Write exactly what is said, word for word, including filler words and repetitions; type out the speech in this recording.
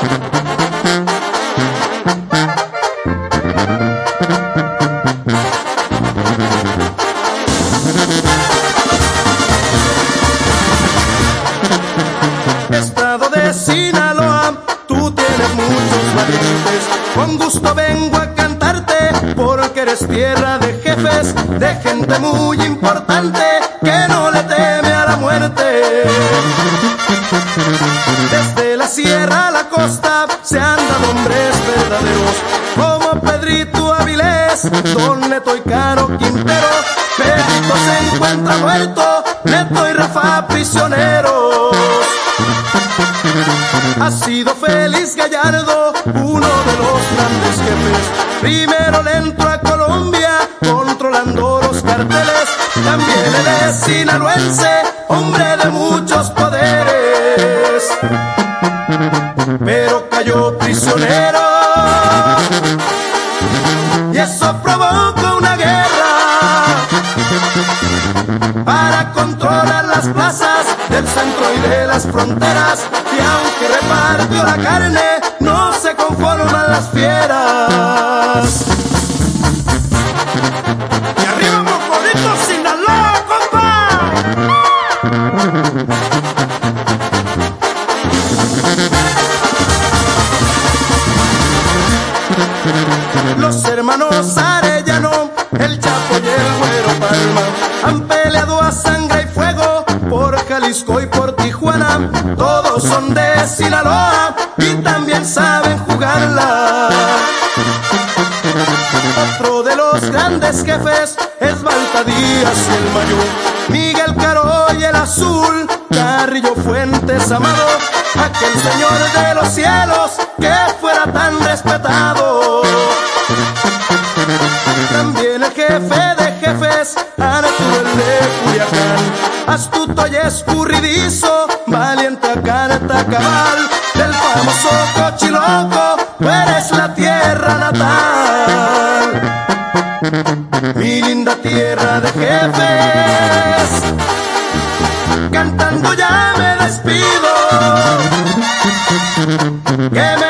Estado de Sinaloa, tú tienes muchos valientes. Con gusto vengo a cantarte porque eres tierra de jefes, de gente muy importante que no le teme a la muerte. Desde la sierra a la costa se andan hombres verdaderos, como Pedrito Avilés, Don Neto y Caro Quintero. Pedrito se encuentra muerto, Neto y Rafa prisioneros. Ha sido Félix Gallardo uno de los grandes jefes. Primero le entró a Colombia controlando los carteles. También él es sinaloense, hombre de muchos poderes, pero cayó prisionero y eso provocó una guerra para controlar las plazas del centro y de las fronteras. Y aunque repartió la carne, no se conforman las fieras. ¡Y arriba Mocorito, Sinaloa, compa! Los hermanos Arellano, el Chapo y el Güero Palma han peleado a sangre y fuego por Jalisco y por Tijuana. Todos son de Sinaloa y también saben jugarla. Otro de los grandes jefes es Balta Díaz y el Mayor, Miguel Caro y el Azul, Carrillo Fuentes Amado, aquel señor de los cielos que fuera tan respetado. También el jefe de jefes, Arturo el de Culiacán, astuto y escurridizo, valiente a carta cabal, del famoso Cochiloco, tú eres la tierra natal. Mi linda tierra de jefes, cantando ya me despido. Que me